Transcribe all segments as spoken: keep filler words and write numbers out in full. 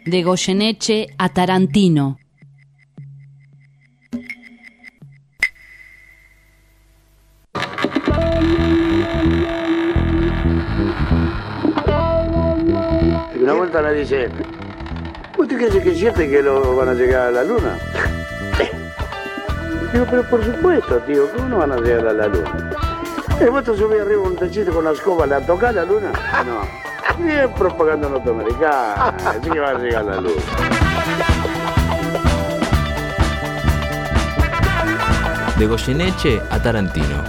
de Goyeneche a Tarantino. Una vuelta me dice, ¿usted cree que es cierto que lo van a llegar a la luna? Digo, pero por supuesto, tío, ¿cómo no van a llegar a la luna? ¿El vuestro subí arriba un techito con la escoba, ¿la toca la luna? No. Bien propaganda norteamericana, así que va a llegar a la luna. De Goyeneche a Tarantino.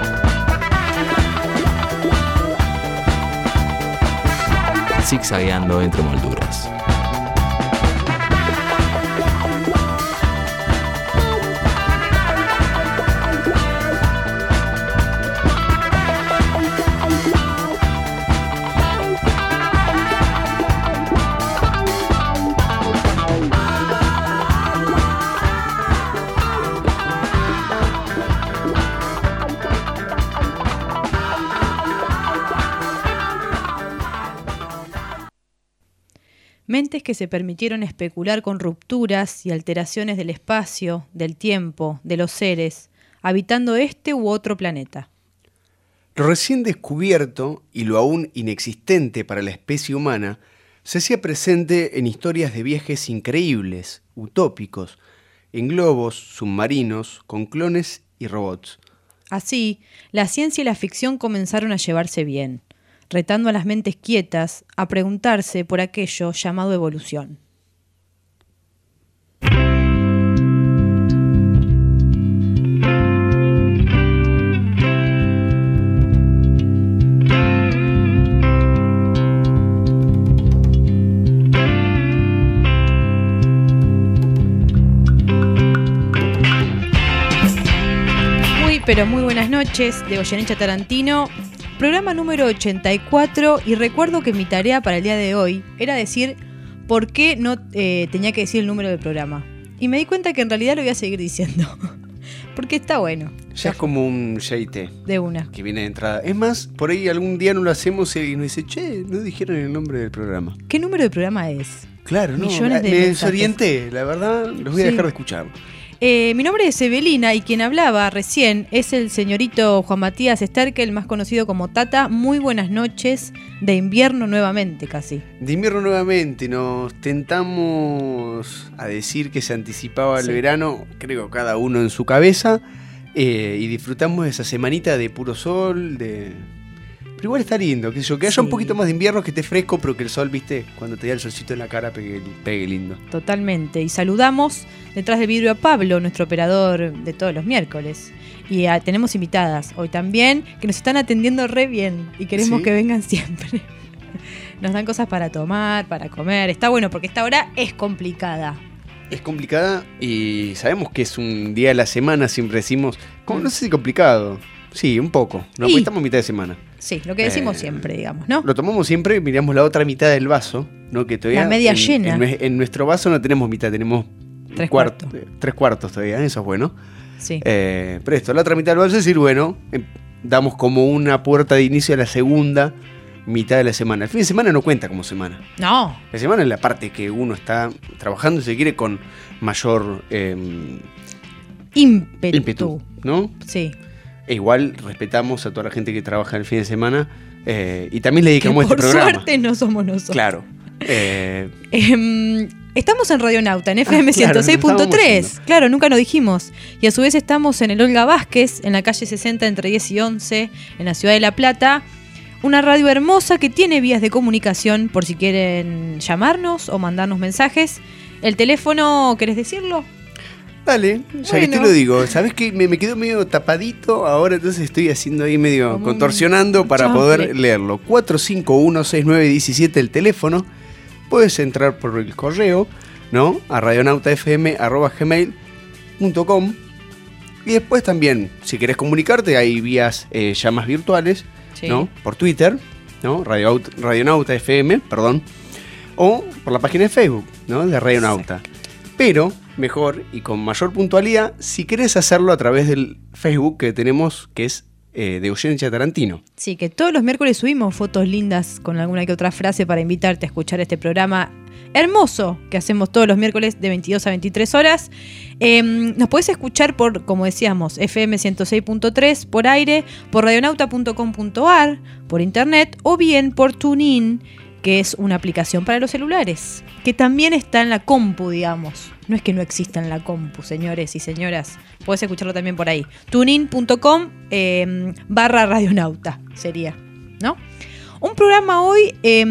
Zigzagueando entre molduras. Mentes que se permitieron especular con rupturas y alteraciones del espacio, del tiempo, de los seres, habitando este u otro planeta. Lo recién descubierto y lo aún inexistente para la especie humana se hacía presente en historias de viajes increíbles, utópicos, en globos, submarinos, con clones y robots. Así, la ciencia y la ficción comenzaron a llevarse bien, retando a las mentes quietas a preguntarse por aquello llamado evolución. Muy, pero muy buenas noches, de Goyeneche a Tarantino. Programa número ochenta y cuatro, y recuerdo que mi tarea para el día de hoy era decir por qué no eh, tenía que decir el número del programa. Y me di cuenta que en realidad lo voy a seguir diciendo, porque está bueno. Ya es como un J T. De una. Que viene de entrada. Es más, por ahí algún día no lo hacemos y nos dice, che, no dijeron el nombre del programa. ¿Qué número de programa es? Claro, no, Millones de me mensajes. desorienté, la verdad, los voy a Sí. dejar de escuchar. Eh, mi nombre es Evelina y quien hablaba recién es el señorito Juan Matías Sterkel, más conocido como Tata. Muy buenas noches, de invierno nuevamente casi. De invierno nuevamente, nos tentamos a decir que se anticipaba el Sí. verano, creo cada uno en su cabeza, eh, y disfrutamos de esa semanita de puro sol, de... Pero igual está lindo, que yo, que haya Sí. un poquito más de invierno, que esté fresco, pero que el sol, viste, cuando te da el solcito en la cara, pegue, pegue lindo. Totalmente. Y saludamos detrás del vidrio a Pablo, nuestro operador de todos los miércoles. Y a, tenemos invitadas hoy también que nos están atendiendo re bien y queremos ¿Sí? que vengan siempre. Nos dan cosas para tomar, para comer. Está bueno porque esta hora es complicada. Es complicada y sabemos que es un día de la semana, siempre decimos, como no sé si complicado, sí, un poco, nos Y- cuestamos mitad de semana. Sí, lo que decimos Eh, siempre, digamos, ¿no? Lo tomamos siempre, miramos la otra mitad del vaso, ¿no? Que todavía La media en, llena. En, nue- en nuestro vaso no tenemos mitad, tenemos Tres cuart- cuartos. eh, tres cuartos todavía, eso es bueno. Sí. Eh, pero esto, la otra mitad del vaso es decir, bueno, em, damos como una puerta de inicio a la segunda mitad de la semana. El fin de semana no cuenta como semana. No, La semana es la parte que uno está trabajando, si se quiere, con mayor eh, ímpetu. ímpetu, ¿no? Sí. E igual respetamos a toda la gente que trabaja el fin de semana eh, y también le Que dedicamos por este programa. suerte no somos nosotros. Claro. Eh, Em, estamos en Radionauta, en F M Ah, claro, ciento seis punto nos tres. estábamos Claro, nunca lo dijimos. Y a su vez estamos en el Olga Vázquez, en la calle sesenta entre diez y once, en la ciudad de La Plata. Una radio hermosa que tiene vías de comunicación por si quieren llamarnos o mandarnos mensajes. El teléfono, ¿querés decirlo? dale, ya que Bueno. te lo digo, ¿sabes qué? Me, me quedo medio tapadito ahora, entonces estoy haciendo ahí medio Como contorsionando un para chanfle. poder leerlo. cuatro cinco uno seis nueve uno siete el teléfono. Puedes entrar por el correo, ¿no? A radionautafm arroba gmail punto com. Y después también, si querés comunicarte, hay vías eh, llamas virtuales, Sí. ¿no? Por Twitter, ¿no? Radio, Radionauta F M, perdón. O por la página de Facebook, ¿no? De Radionauta. Pero, mejor y con mayor puntualidad, si querés hacerlo a través del Facebook que tenemos, que es eh, de Goyeneche a Tarantino. Sí, que todos los miércoles subimos fotos lindas con alguna que otra frase para invitarte a escuchar este programa hermoso que hacemos todos los miércoles de veintidós a veintitrés horas. Eh, nos podés escuchar por, como decíamos, F M ciento seis punto tres por aire, por radionauta punto com punto a r, por internet o bien por TuneIn, que es una aplicación para los celulares, que también está en la compu, digamos. No es que no exista en la compu, señores y señoras. Podés escucharlo también por ahí. tunein punto com eh, barra radionauta sería, ¿no? Un programa hoy eh,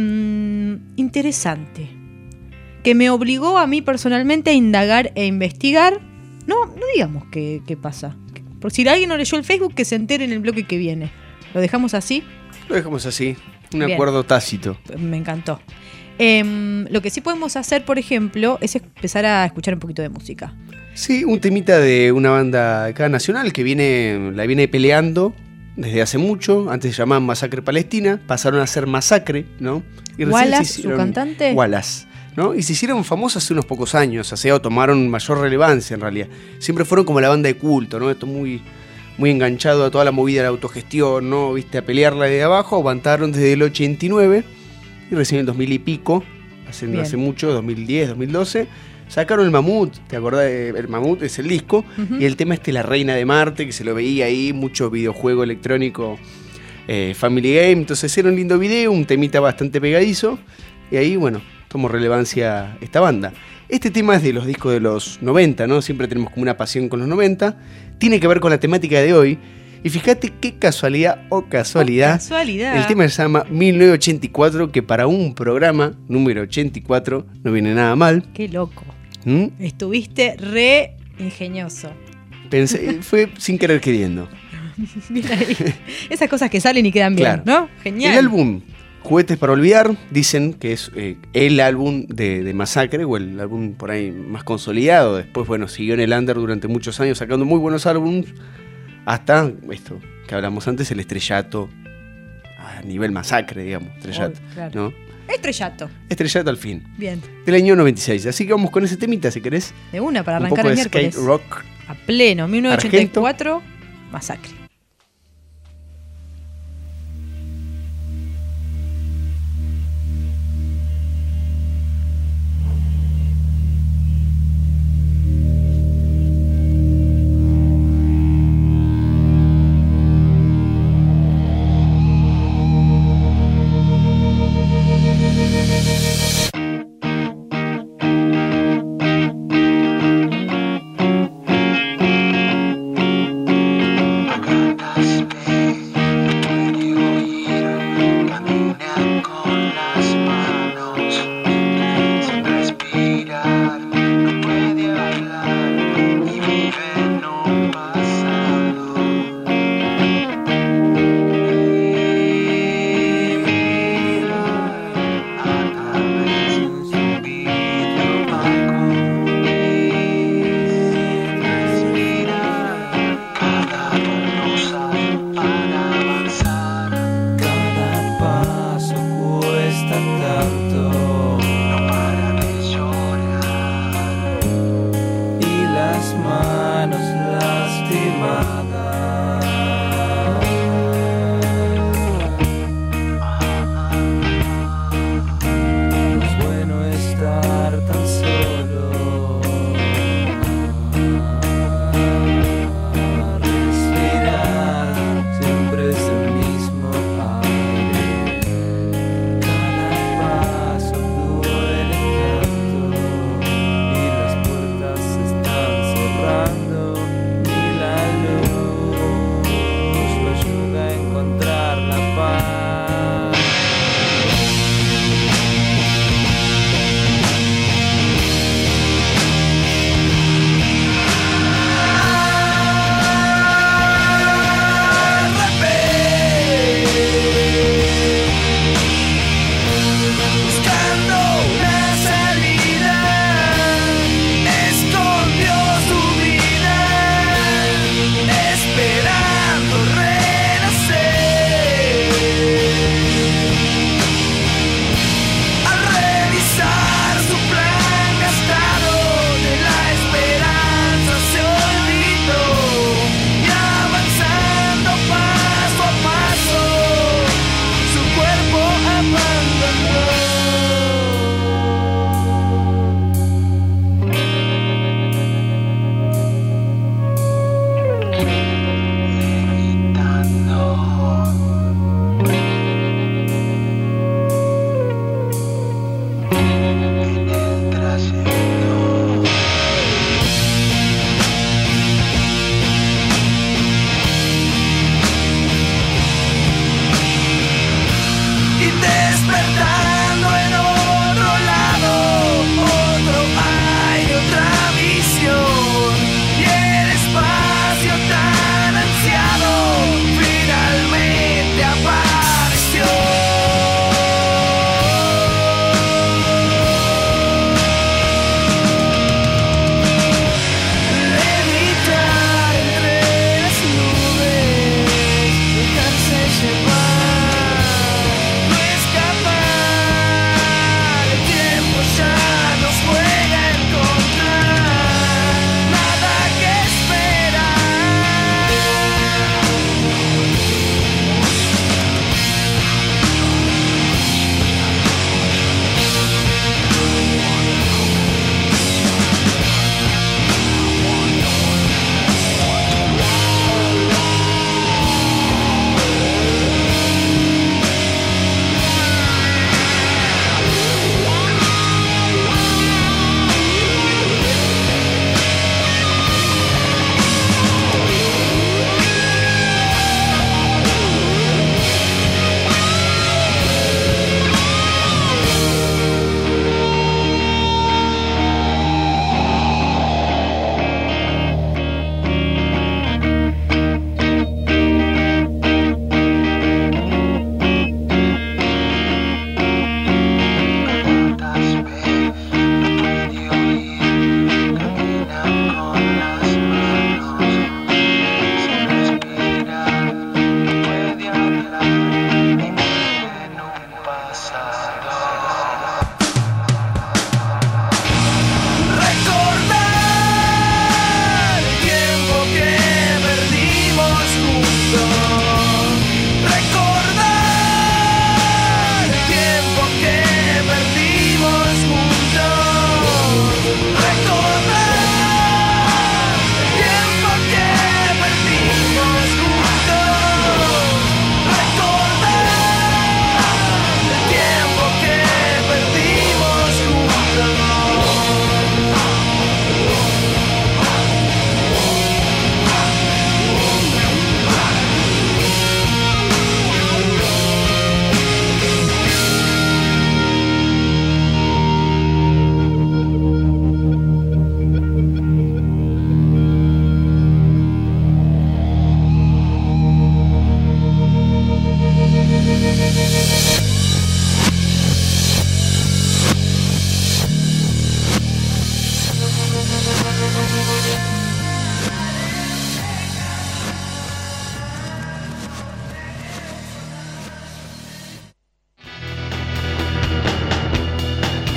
interesante, que me obligó a mí personalmente a indagar e investigar. No, no digamos qué, qué pasa. Por si alguien no leyó el Facebook, que se entere en el bloque que viene. ¿Lo dejamos así? Lo dejamos así, un Bien. acuerdo tácito. Me encantó. Eh, lo que sí podemos hacer, por ejemplo, es empezar a escuchar un poquito de música. Sí, un temita de una banda acá nacional que viene, la viene peleando desde hace mucho. Antes se llamaban Masacre Palestina, pasaron a ser Masacre, ¿no? Y recién Wallace, se su hicieron- cantante. Wallace, ¿no? Y se hicieron famosos hace unos pocos años, o sea, tomaron mayor relevancia en realidad. Siempre fueron como la banda de culto, ¿no? Esto muy, muy enganchado a toda la movida de la autogestión, ¿no? Viste, a pelearla de abajo, aguantaron desde el ochenta y nueve y recién en el dos mil y pico, hace, Bien. hace mucho, dos mil diez, dos mil doce, sacaron el Mamut, ¿te acordás? de- El Mamut es el disco, Ujú. y el tema este, La Reina de Marte, que se lo veía ahí, mucho videojuego electrónico, eh, Family Game, entonces era un lindo video, un temita bastante pegadizo, y ahí, bueno, tomó relevancia esta banda. Este tema es de los discos de los noventa, ¿no? Siempre tenemos como una pasión con los noventa, tiene que ver con la temática de hoy, y fíjate qué casualidad o casualidad. Oh, casualidad. El tema se llama mil novecientos ochenta y cuatro, que para un programa número ochenta y cuatro no viene nada mal. Qué loco. ¿Mm? Estuviste re ingenioso. Pensé, fue sin querer queriendo. Mira ahí. Esas cosas que salen y quedan bien, Claro. ¿no? Genial. El álbum Juguetes para Olvidar, dicen que es eh, el álbum de, de Masacre, o el álbum por ahí más consolidado. Después, bueno, siguió en el under durante muchos años sacando muy buenos álbumes, hasta esto que hablamos antes, el estrellato a nivel Masacre, digamos, estrellato, Oh, claro. ¿no? Estrellato. Estrellato al fin, Bien. del año noventa y seis. Así que vamos con ese temita, si querés. De una para Un arrancar poco el de miércoles. skate rock. A pleno. mil novecientos ochenta y cuatro. Masacre. I got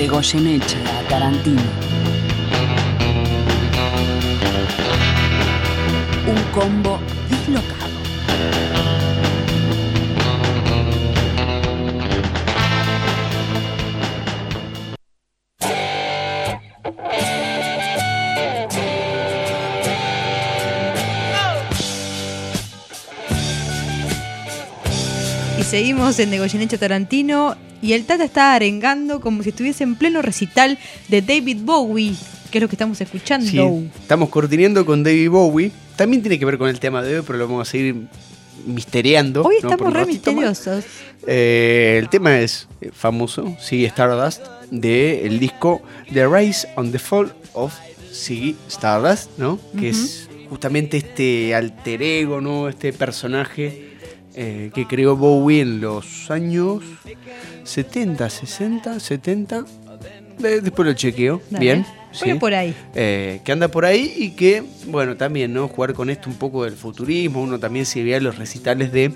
de Goyeneche a Tarantino. Un combo dislocado. Y seguimos en De Goyeneche a Tarantino y el Tata está arengando como si estuviese en pleno recital de David Bowie, que es lo que estamos escuchando. Sí, estamos cortineando con David Bowie. También tiene que ver con el tema de hoy, pero lo vamos a seguir misteriando. Hoy ¿no? estamos re ratito más. misteriosos. Eh, el tema es famoso, Ziggy Stardust, del disco The Rise and the Fall of Ziggy Stardust, ¿no? Uh-huh. Que es justamente este alter ego, ¿no? Este personaje eh, que creó Bowie en los años setenta, sesenta, setenta. De, después lo chequeo. Dale. Bien. Voy Sí. por ahí. Eh, que anda por ahí y que, bueno, también, ¿no? Jugar con esto un poco del futurismo. Uno también se veía los recitales de,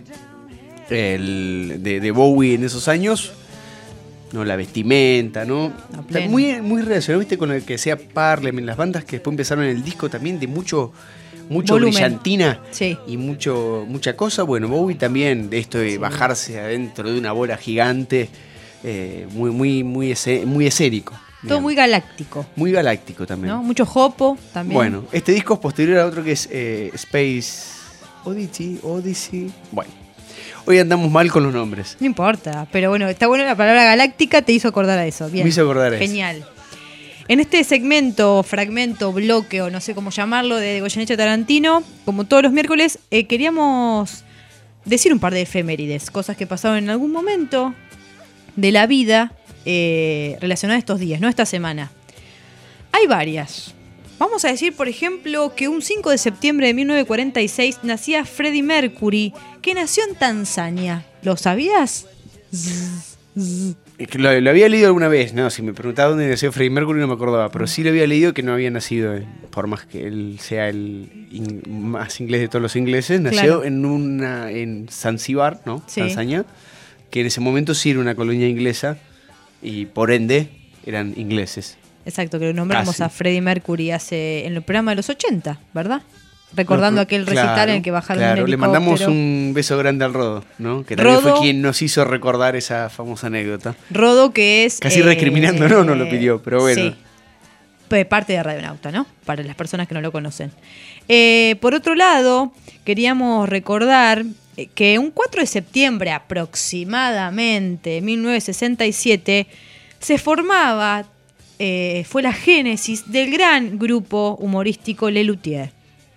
el, de, de Bowie en esos años. ¿No? La vestimenta, ¿no? Está muy, muy relacionado, ¿viste? Con el que sea Parliament, las bandas que después empezaron en el disco también de mucho, mucho Volumen. brillantina Sí. y mucho, mucha cosa. Bueno, Bowie también, de esto de sí. bajarse adentro de una bola gigante, eh, muy, muy, muy, ese, muy esérico. Todo muy galáctico. Muy galáctico también. ¿No? Mucho jopo también. Bueno, este disco es posterior a otro que es eh, Space Odyssey, Odyssey. Bueno, hoy andamos mal con los nombres. No importa, pero bueno, está bueno la palabra galáctica, te hizo acordar a eso. Bien. Me hizo acordar a eso. Genial. En este segmento, fragmento, bloque o no sé cómo llamarlo de Goyeneche a Tarantino, como todos los miércoles, eh, queríamos decir un par de efemérides, cosas que pasaron en algún momento de la vida eh, relacionadas a estos días, no esta semana. Hay varias. Vamos a decir, por ejemplo, que un cinco de septiembre de mil novecientos cuarenta y seis nacía Freddie Mercury, que nació en Tanzania. ¿Lo sabías? Es que Lo, lo había leído alguna vez, no, si me preguntaba dónde nació Freddie Mercury no me acordaba, pero sí lo había leído que no había nacido, en, por más que él sea el in, más inglés de todos los ingleses, nació Claro. en una en Zanzíbar, ¿no? Sí. Tanzania, que en ese momento sí era una colonia inglesa y por ende eran ingleses. Exacto, que lo nombramos Casi. a Freddie Mercury hace en el programa de los ochenta, ¿verdad? Recordando No, aquel recital claro, en el que bajaron claro, un le helicóptero. mandamos un beso grande al Rodo, ¿no? Que también Rodo- fue quien nos hizo recordar esa famosa anécdota. Rodo, que es... Casi recriminando, ¿no? No lo pidió, pero bueno. Sí. Pues parte de Radionauta, ¿no? Para las personas que no lo conocen. Eh, por otro lado, queríamos recordar eh, que un cuatro de septiembre aproximadamente, de mil novecientos sesenta y siete, se formaba, eh, fue la génesis del gran grupo humorístico Lelutier.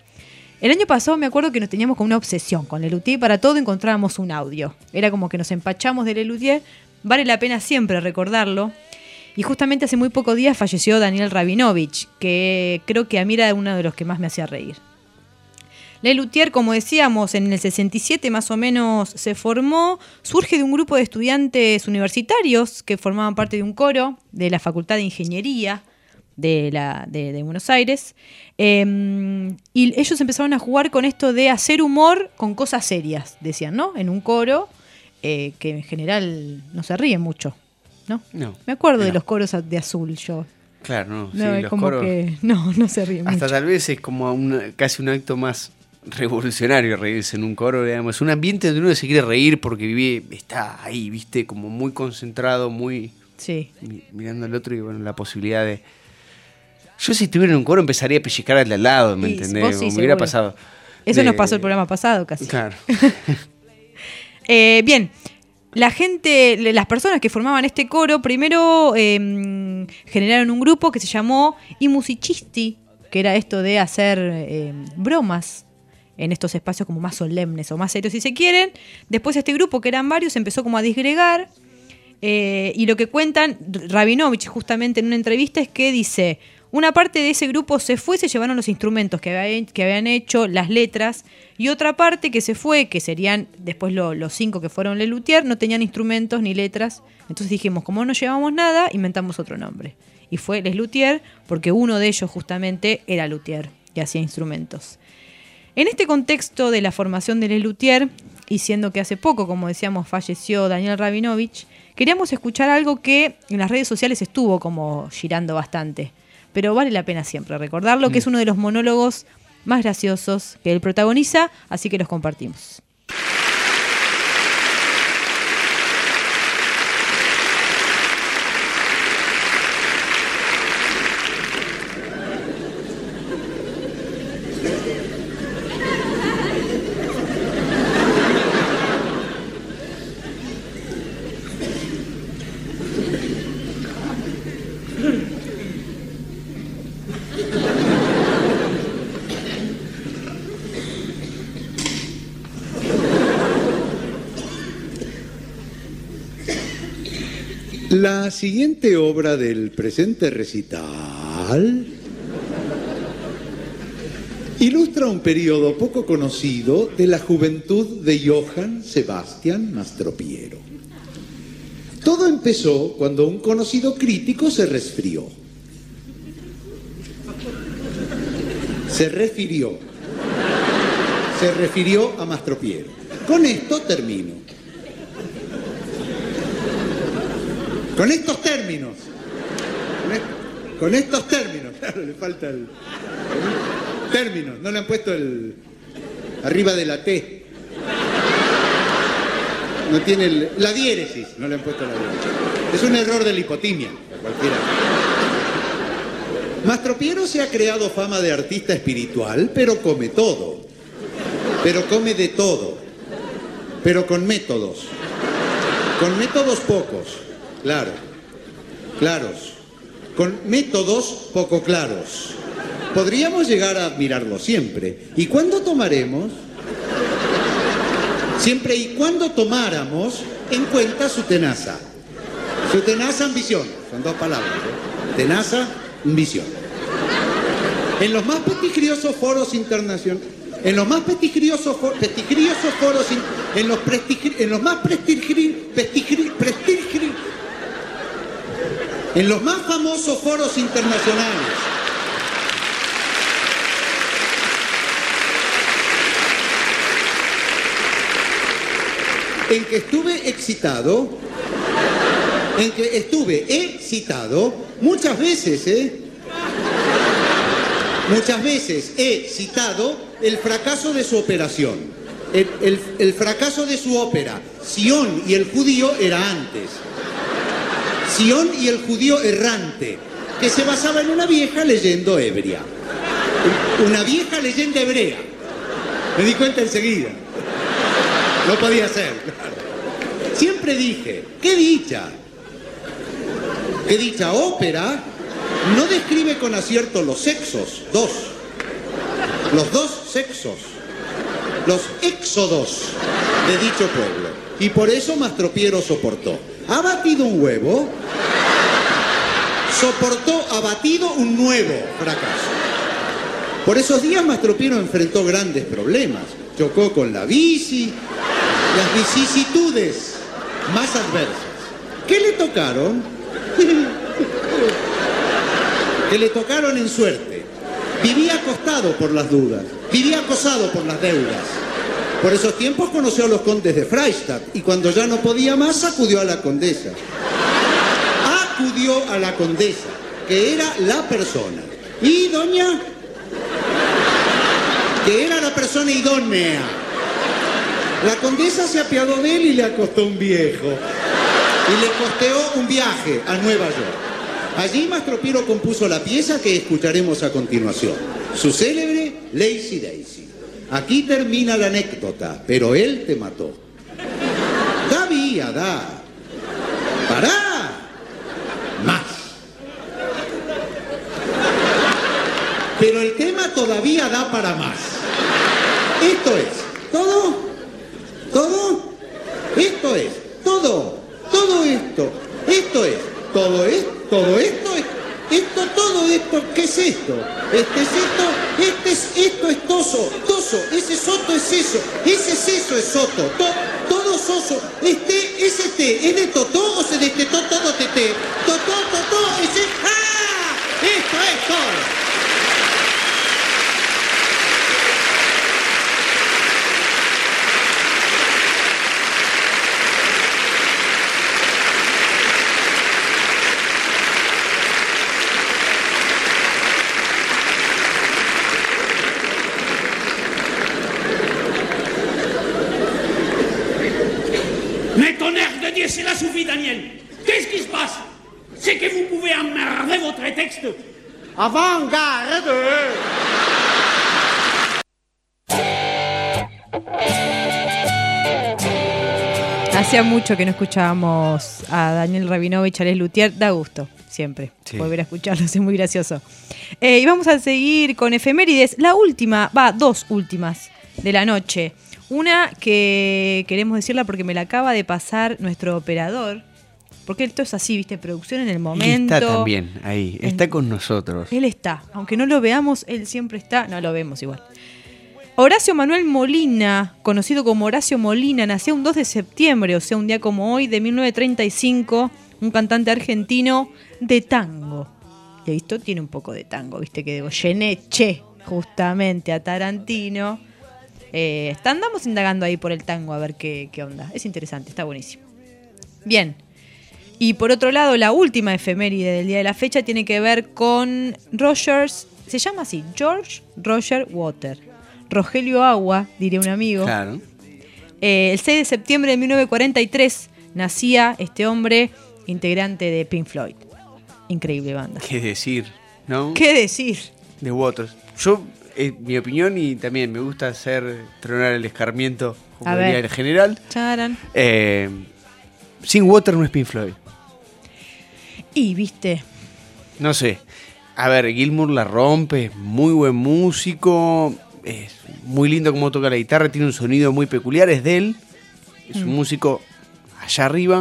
El año pasado me acuerdo que nos teníamos con una obsesión con Lelutier y para todo encontrábamos un audio. Era como que nos empachamos de Lelutier. Vale la pena siempre recordarlo. Y justamente hace muy pocos días falleció Daniel Rabinovich, que creo que a mí era uno de los que más me hacía reír. Lelutier, como decíamos, en el sesenta y siete más o menos se formó, surge de un grupo de estudiantes universitarios que formaban parte de un coro de la Facultad de Ingeniería de, la, de, de Buenos Aires. Eh, y ellos empezaron a jugar con esto de hacer humor con cosas serias, decían, ¿no? En un coro eh, que en general no se ríe mucho, ¿no? No. Me acuerdo no. de los coros de Azul, yo. Claro, no. No, sí, es los como coros. que no, no se ríe Hasta mucho. tal vez es como un, casi un acto más revolucionario reírse en un coro, digamos. Es un ambiente donde uno se quiere reír porque vive, está ahí, viste, como muy concentrado, muy Sí. mi- mirando al otro y bueno, la posibilidad de... Yo si estuviera en un coro empezaría a pellizcar al de al lado, ¿me Y entendés? vos sí, Como me hubiera seguro. pasado. Eso de- nos pasó el programa pasado casi. Claro. Eh, bien, la gente, le- las personas que formaban este coro, primero eh, generaron un grupo que se llamó I Musicisti, que era esto de hacer eh, bromas en estos espacios como más solemnes o más serios si se quieren. Después este grupo, que eran varios, empezó como a disgregar. Eh, y lo que cuentan Rabinovich justamente en una entrevista es que dice, una parte de ese grupo se fue, se llevaron los instrumentos que, había, que habían hecho, las letras, y otra parte que se fue, que serían después lo- los cinco que fueron Lelutier, no tenían instrumentos ni letras. Entonces dijimos, como no llevamos nada, inventamos otro nombre. Y fue Les Luthier, porque uno de ellos justamente era luthier y hacía instrumentos. En este contexto de la formación de Les Luthier, y siendo que hace poco, como decíamos, falleció Daniel Rabinovich, queríamos escuchar algo que en las redes sociales estuvo como girando bastante, pero vale la pena siempre recordarlo, mm. que es uno de los monólogos más graciosos que él protagoniza, así que los compartimos. La siguiente obra del presente recital ilustra un periodo poco conocido de la juventud de Johann Sebastian Mastropiero. Todo empezó cuando un conocido crítico se resfrió. Se refirió. Se refirió a Mastropiero. Con esto termino. Con estos términos. Con, est con estos términos. Claro, le falta el... Términos. No le han puesto el... arriba de la T. No tiene el... la diéresis. No le han puesto la diéresis. Es un error de la hipotimia. Cualquiera. Mastropiero se ha creado fama de artista espiritual, pero come todo. Pero come de todo. Pero con métodos. Con métodos pocos. Claro, claros, con métodos poco claros. Podríamos llegar a admirarlo siempre. ¿Y cuándo tomaremos? Siempre y cuando tomáramos en cuenta su tenaza. Su tenaza ambición. Son dos palabras, ¿eh? Tenaza, ambición. En los más prestigiosos foros internacionales, en los más prestigiosos, for, prestigiosos foros, in, en los prestigiosos, en los más prestigiosos, prestigiosos, en los más famosos foros internacionales. En que estuve excitado, en que estuve excitado muchas veces, ¿eh? Muchas veces he citado el fracaso de su operación, el, el, el fracaso de su ópera, Sion y el judío era antes. Sion y el judío errante, que se basaba en una vieja leyenda hebrea. Una vieja leyenda hebrea. Me di cuenta enseguida. No podía ser. Siempre dije, qué dicha. Qué dicha ópera no describe con acierto los sexos, dos. Los dos sexos. Los éxodos de dicho pueblo. Y por eso Mastropiero soportó. Ha batido un huevo, soportó, ha batido un nuevo fracaso. Por esos días Mastropiero enfrentó grandes problemas. Chocó con la bici, las vicisitudes más adversas. ¿Qué le tocaron? Que le tocaron en suerte. Vivía acostado por las dudas, vivía acosado por las deudas. Por esos tiempos conoció a los condes de Freistadt y cuando ya no podía más acudió a la condesa. Acudió a la condesa, que era la persona. Y doña, que era la persona idónea. La condesa se apiadó de él y le acostó un viejo. Y le costeó un viaje a Nueva York. Allí Mastropiero compuso la pieza que escucharemos a continuación. Su célebre Lazy Daisy. Aquí termina la anécdota, pero él te mató. Da vía, da. Pará. Más. Pero el tema todavía da para más. Esto es, ¿todo? ¿Todo? Esto es, todo. Todo esto. Esto es, todo es, todo esto es. Esto, todo esto, ¿qué es esto? Este es esto, este es, esto es toso, toso, ese soto es eso, ese es eso es soto, to, todo soso, este, ese té, ¿es de totó o se destetó todo teté? Totó, totó, ese, ¡ah! Esto es todo. Daniel. Qu'est-ce qui se passe? C'est que vous pouvez emmerder votre texte. Avant-garde. Hacía mucho que no escuchábamos a Daniel Rabinovich, a Les Luthier. Da gusto, siempre, Sí. volver a escucharlos, es muy gracioso. Eh, y vamos a seguir con efemérides. La última, va, dos últimas de la noche. Una que queremos decirla porque me la acaba de pasar nuestro operador. Porque esto es así, ¿viste? Producción en el momento. Él está también ahí, está con nosotros. Él está. Aunque no lo veamos, él siempre está. No lo vemos igual. Horacio Manuel Molina, conocido como Horacio Molina, nació un dos de septiembre, o sea, un día como hoy, de mil novecientos treinta y cinco, un cantante argentino de tango. Y esto tiene un poco de tango, viste, que de Goyeneche, justamente, a Tarantino. Eh, está- andamos indagando ahí por el tango a ver qué, qué onda. Es interesante, está buenísimo. Bien. Y por otro lado, la última efeméride del día de la fecha tiene que ver con Rogers, se llama así, George Roger Water. Rogelio Agua, diría un amigo. Claro. Eh, el seis de septiembre de mil novecientos cuarenta y tres nacía este hombre, integrante de Pink Floyd. Increíble banda. ¿Qué decir? ¿No? ¿Qué decir? De Waters. Yo, eh, mi opinión, y también me gusta hacer tronar el escarmiento, como A diría ver. el general. Charan. Eh, sin Waters no es Pink Floyd. Y, viste, No sé. A ver, Gilmour la rompe, es muy buen músico, es muy lindo como toca la guitarra, tiene un sonido muy peculiar, es de él, es un Mm. músico allá arriba,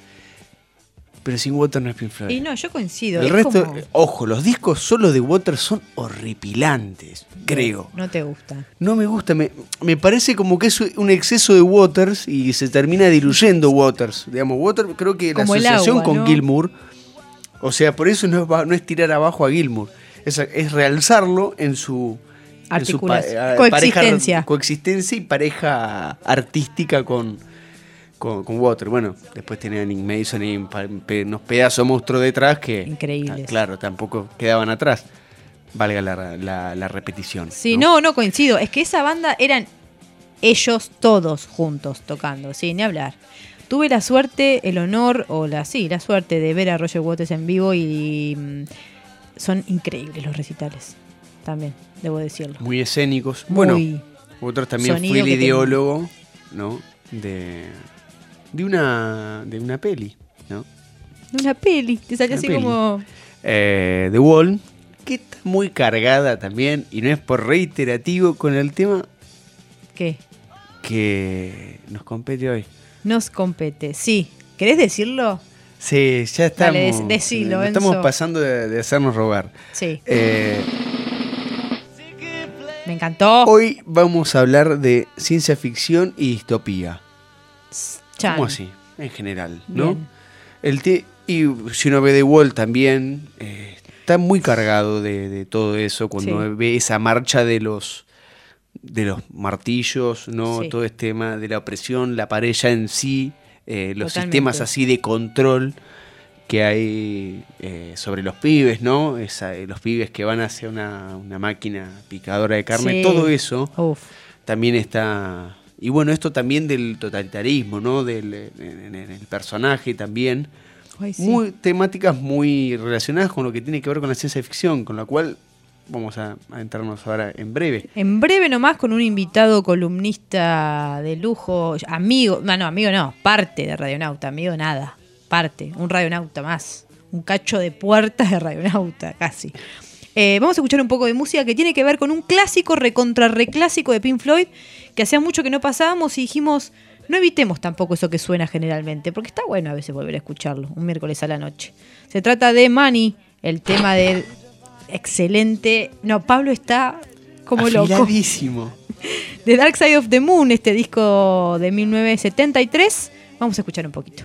pero sin Waters no es Pink Floyd. y no, yo coincido. El es resto, como- ojo, los discos solos de Waters son horripilantes, creo. No te gusta. No me gusta, me, me parece como que es un exceso de Waters y se termina diluyendo Waters. Digamos, Waters, creo que la Como el asociación agua, con ¿no? Gilmour, o sea, por eso no es, ba- no es tirar abajo a Gilmour, es, es realzarlo en su, en su pa- Articulación. eh, Coexistencia. pareja- coexistencia y pareja artística con, con, con Waters. Bueno, después tenía a Nick Mason y un pa- pe- unos pedazos monstruos detrás que, Increíbles. ah, claro, tampoco quedaban atrás. Valga la, la- la repetición. Sí, no, no coincido. Es que esa banda eran ellos todos juntos tocando, sí, ni hablar. Tuve la suerte, el honor, o la sí, la suerte de ver a Roger Waters en vivo y mm, son increíbles los recitales. También, debo decirlo. Muy escénicos. Bueno, Muy Waters también sonido fue el que tiene. ideólogo, ¿no? De, de una de una peli, ¿no? una peli, te salió Una así peli. como Eh, The Wall, que está muy cargada también, y no es por reiterativo con el tema ¿qué? que nos compete hoy. Nos compete. Sí, ¿querés decirlo? Sí, ya estamos. Dale, dec- decilo, nos estamos Enzo. pasando de, de hacernos rogar. Sí, Eh, me encantó. hoy vamos a hablar de ciencia ficción y distopía. Chan. ¿Cómo así? En general, ¿no? Bien. El te- y si uno ve The Wall también, eh, está muy cargado de, de todo eso, cuando Sí. ve esa marcha de los de los martillos, ¿no? Sí. Todo este tema de la opresión, la pared ya en sí, eh, los Totalmente. sistemas así de control que hay eh, sobre los pibes, ¿no? Esa, eh, los pibes que van hacia una, una máquina picadora de carne, Sí. todo eso Uf. también está. Y bueno, esto también del totalitarismo, ¿no? Del en, en el personaje también. Ay, sí. Muy, temáticas muy relacionadas con lo que tiene que ver con la ciencia ficción, con la cual vamos a adentrarnos ahora en breve. En breve nomás con un invitado columnista de lujo, amigo, no, no, amigo no, parte de Radionauta, amigo nada, parte, un radionauta más, un cacho de puertas de Radionauta, casi. Eh, vamos a escuchar un poco de música que tiene que ver con un clásico, recontra reclásico de Pink Floyd, que hacía mucho que no pasábamos y dijimos, no evitemos tampoco eso que suena generalmente, porque está bueno a veces volver a escucharlo, un miércoles a la noche. Se trata de Money, el tema del excelente, no, Pablo está como loco. Afiladísimo. The Dark Side of the Moon, este disco de mil novecientos setenta y tres. Vamos a escuchar un poquito.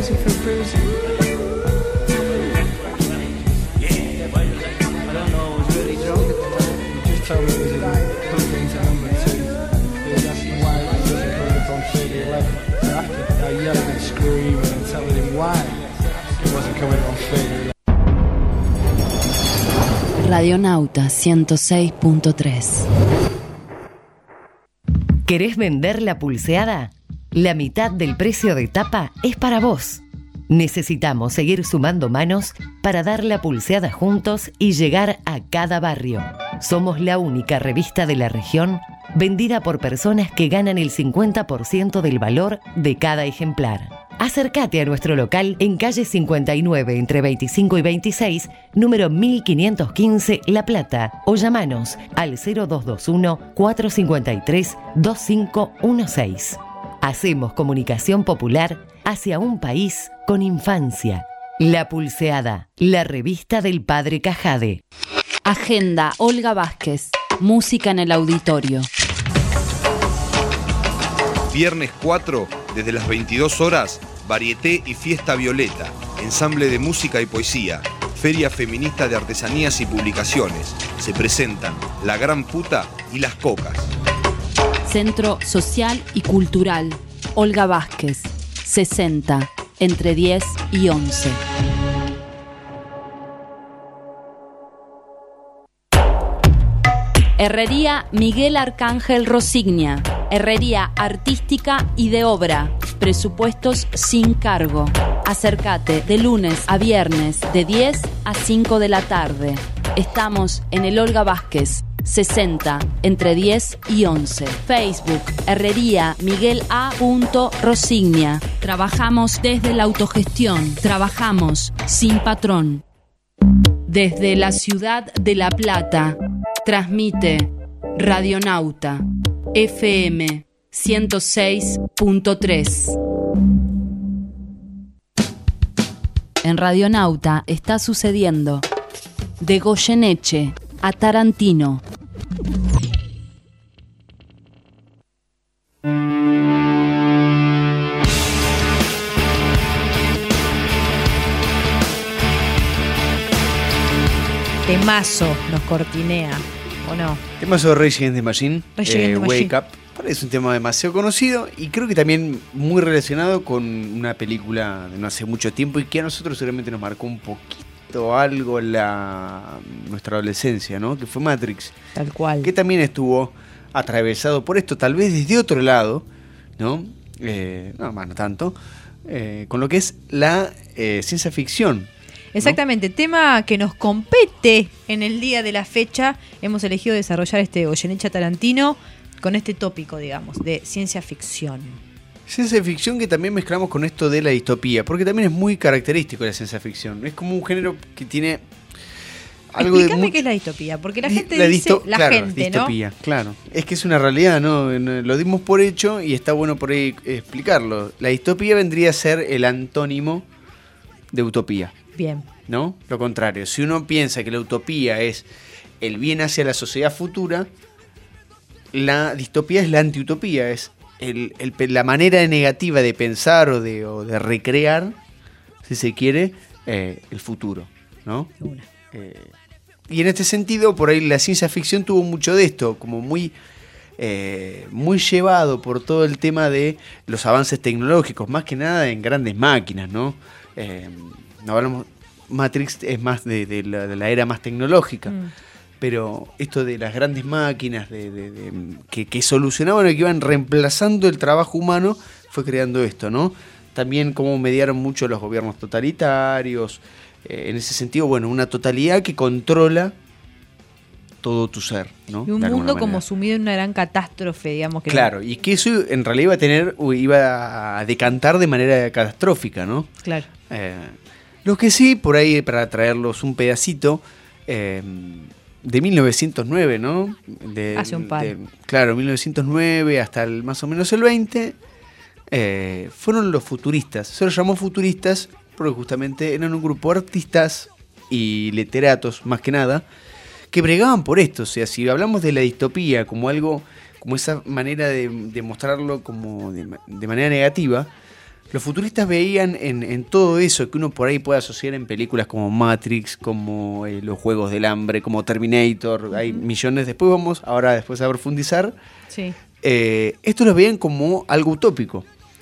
crazy for crazy. Yeah, I don't know, I was really drunk at the time. He just told me it was in Brooklyn to number two. He was asking why he wasn't coming up on thirty eleven. So after I yelled and screaming and telling him why he wasn't coming up on thirty eleven. Radionauta ciento seis punto tres. ¿Querés vender la pulseada? La mitad del precio de tapa es para vos. Necesitamos seguir sumando manos para dar la pulseada juntos y llegar a cada barrio. Somos la única revista de la región vendida por personas que ganan el cincuenta por ciento del valor de cada ejemplar. Acércate a nuestro local en calle cincuenta y nueve entre veinticinco y veintiséis, número mil quinientos quince, La Plata, o llamanos al cero dos dos uno, cuatro cinco tres, dos cinco uno seis. Hacemos comunicación popular hacia un país con infancia. La Pulseada, la revista del Padre Cajade. Agenda Olga Vázquez. Música en el auditorio. Viernes cuatro, desde las veintidós horas, Varieté y Fiesta Violeta, ensamble de música y poesía, Feria Feminista de Artesanías y Publicaciones. Se presentan La Gran Puta y Las Cocas. Centro Social y Cultural Olga Vázquez, sesenta, entre diez y once. Herrería Miguel Arcángel Rosignia. Herrería artística y de obra. Presupuestos sin cargo. Acércate de lunes a viernes de diez a cinco de la tarde. Estamos en el Olga Vázquez, sesenta, entre diez y once. Facebook, Herrería Miguel A. Rosignia. Trabajamos desde la autogestión. Trabajamos sin patrón. Desde la ciudad de La Plata, transmite Radionauta F M ciento seis punto tres. En Radionauta está sucediendo de Goyeneche a Tarantino. Temazo nos cortinea, ¿o no? Temazo de Rage Against the Machine, Rage eh, Against the Machine. Wake Up. Parece un tema demasiado conocido y creo que también muy relacionado con una película de no hace mucho tiempo y que a nosotros seguramente nos marcó un poquito algo la nuestra adolescencia, ¿no? Que fue Matrix. Tal cual. Que también estuvo atravesado por esto, tal vez desde otro lado, ¿no? Eh, no, más no tanto, eh, con lo que es la eh, ciencia ficción. Exactamente, ¿no? Tema que nos compete en el día de la fecha. Hemos elegido desarrollar este Goyeneche Tarantino con este tópico, digamos, de ciencia ficción. Ciencia ficción que también mezclamos con esto de la distopía, porque también es muy característico de la ciencia ficción. Es como un género que tiene algo Explícame de muy... qué es la distopía, porque la gente la dice disto... la claro, gente, distopía, ¿no? Claro, es que es una realidad, ¿no? Lo dimos por hecho y está bueno por ahí explicarlo. La distopía vendría a ser el antónimo de utopía. Bien. ¿No? Lo contrario, si uno piensa que la utopía es el bien hacia la sociedad futura, la distopía es la antiutopía, es el, el, la manera negativa de pensar o de, o de recrear, si se quiere, eh, el futuro, ¿no? Eh, y en este sentido, por ahí la ciencia ficción tuvo mucho de esto, como muy, eh, muy llevado por todo el tema de los avances tecnológicos, más que nada en grandes máquinas, ¿no? Eh, no hablamos, Matrix es más de, de, la, de la era más tecnológica. Mm. Pero esto de las grandes máquinas de, de, de, que, que solucionaban o que iban reemplazando el trabajo humano fue creando esto, ¿no? También cómo mediaron mucho los gobiernos totalitarios. Eh, en ese sentido, bueno, una totalidad que controla todo tu ser, ¿no? Y un mundo como sumido en una gran catástrofe, digamos. Que claro, no... y que eso en realidad iba a tener, iba a decantar de manera catastrófica, ¿no? Claro. Eh, lo que sí, por ahí, para traerlos un pedacito... Eh, de mil novecientos nueve, ¿no? De, Hace un par. De, claro, mil novecientos nueve hasta el, más o menos el veinte, eh, fueron los futuristas. Se los llamó futuristas porque justamente eran un grupo de artistas y literatos, más que nada, que bregaban por esto. O sea, si hablamos de la distopía como algo, como esa manera de, de mostrarlo como de, de manera negativa, Los futuristas veían en, en todo eso que uno por ahí puede asociar en películas como Matrix, como eh, los Juegos del Hambre, como Terminator, uh-huh. hay millones, después vamos, ahora después a profundizar. Sí. Eh, esto lo veían como algo utópico.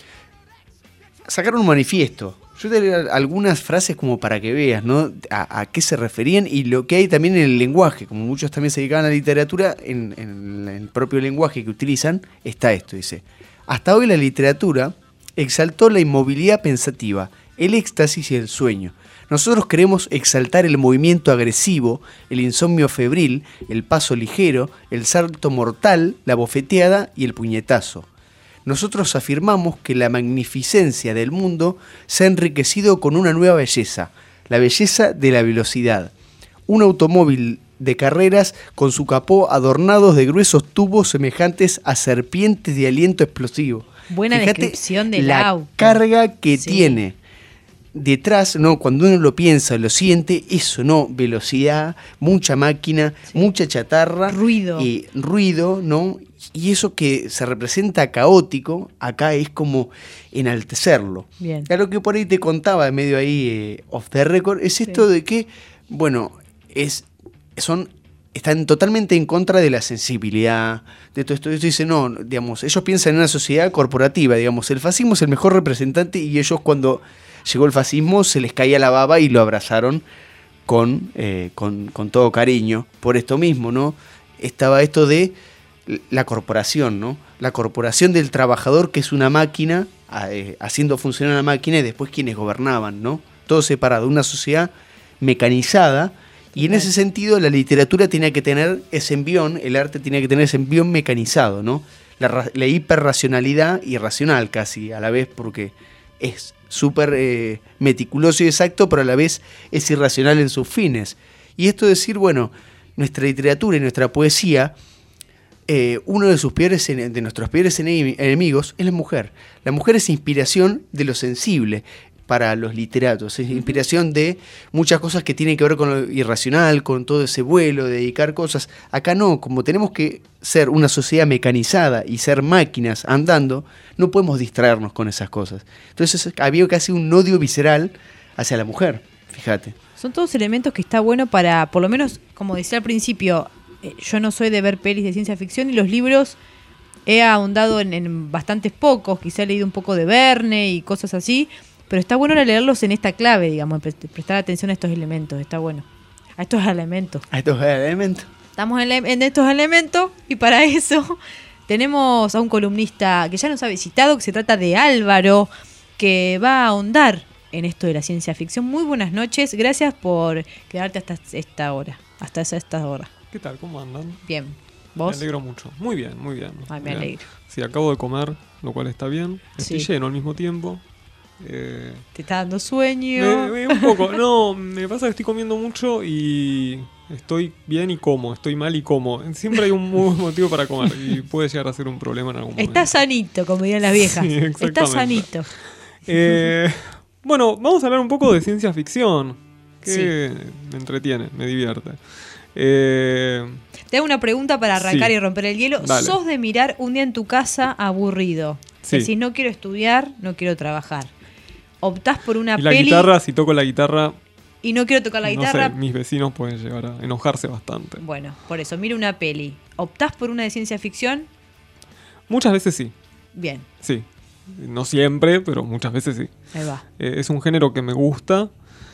Sacaron un manifiesto. Yo te leo algunas frases como para que veas, ¿no? A, a qué se referían y lo que hay también en el lenguaje. Como muchos también se dedicaban a la literatura, en, en el propio lenguaje que utilizan está esto, dice. Hasta hoy la literatura exaltó la inmovilidad pensativa, el éxtasis y el sueño. Nosotros queremos exaltar el movimiento agresivo, el insomnio febril, el paso ligero, el salto mortal, la bofeteada y el puñetazo. Nosotros afirmamos que la magnificencia del mundo se ha enriquecido con una nueva belleza, la belleza de la velocidad. Un automóvil de carreras con su capó adornados de gruesos tubos semejantes a serpientes de aliento explosivo. Buena Fíjate descripción del la auto. carga que Sí. tiene. Detrás, ¿no? Cuando uno lo piensa, lo siente, eso, ¿no? Velocidad, mucha máquina, sí. mucha chatarra. Ruido. Eh, ruido, ¿no? Y eso que se representa caótico, acá es como enaltecerlo. Bien. Claro que por ahí te contaba, medio ahí, eh, off the record, es esto sí. de que, bueno, es, son, están totalmente en contra de la sensibilidad, de todo esto. Esto dice, no, digamos, ellos piensan en una sociedad corporativa, digamos, el fascismo es el mejor representante y ellos cuando llegó el fascismo se les caía la baba y lo abrazaron con, eh, con, con todo cariño. Por esto mismo, ¿no? Estaba esto de la corporación, ¿no? La corporación del trabajador, que es una máquina, eh, haciendo funcionar una máquina, y después quienes gobernaban, ¿no? Todo separado, una sociedad mecanizada, y en ese sentido la literatura tenía que tener ese envión, el arte tenía que tener ese envión mecanizado, ¿no? La, la hiperracionalidad, irracional casi, a la vez, porque es súper eh, meticuloso y exacto, pero a la vez es irracional en sus fines. Y esto es decir, bueno, nuestra literatura y nuestra poesía, Eh, uno de sus peores de nuestros peores enemigos es la mujer. La mujer es inspiración de lo sensible para los literatos, es inspiración de muchas cosas que tienen que ver con lo irracional, con todo ese vuelo, de dedicar cosas. Acá no, como tenemos que ser una sociedad mecanizada y ser máquinas andando, no podemos distraernos con esas cosas. Entonces había casi un odio visceral hacia la mujer, fíjate. Son todos elementos que está bueno para, por lo menos, como decía al principio, yo no soy de ver pelis de ciencia ficción y los libros he ahondado en, en bastantes pocos, quizá he leído un poco de Verne y cosas así, pero está bueno leerlos en esta clave, digamos, prestar atención a estos elementos, está bueno. A estos elementos. A estos elementos. Estamos en, en estos elementos y para eso tenemos a un columnista que ya nos ha visitado, que se trata de Álvaro, que va a ahondar en esto de la ciencia ficción. Muy buenas noches, gracias por quedarte hasta esta hora, hasta esta hora. ¿Qué tal? ¿Cómo andan? Bien. ¿Vos? Me alegro mucho. Muy bien, muy bien. Ay, me bien. alegro. Sí, acabo de comer, lo cual está bien. Estoy Sí. lleno al mismo tiempo. Eh, ¿Te está dando sueño? me- me- un poco. No, me pasa que estoy comiendo mucho y estoy bien y como. Estoy mal y como. Siempre hay un muy buen motivo para comer y puede llegar a ser un problema en algún momento. Está sanito, como dirían las viejas. Sí, Está exactamente. sanito. Eh, bueno, vamos a hablar un poco de ciencia ficción. Que me entretiene, me divierte. Eh, Te hago una pregunta para arrancar Sí. y romper el hielo. Dale. ¿Sos de mirar un día en tu casa aburrido? Sí. Decís, no quiero estudiar, no quiero trabajar. Optás por una y la peli guitarra, si toco la guitarra, y no quiero tocar la no guitarra. sé, mis vecinos pueden llegar a enojarse bastante. Bueno, por eso, mira una peli. ¿Optás por una de ciencia ficción? Muchas veces sí, Bien, sí. No siempre, pero muchas veces sí. ahí va. Eh, es un género que me gusta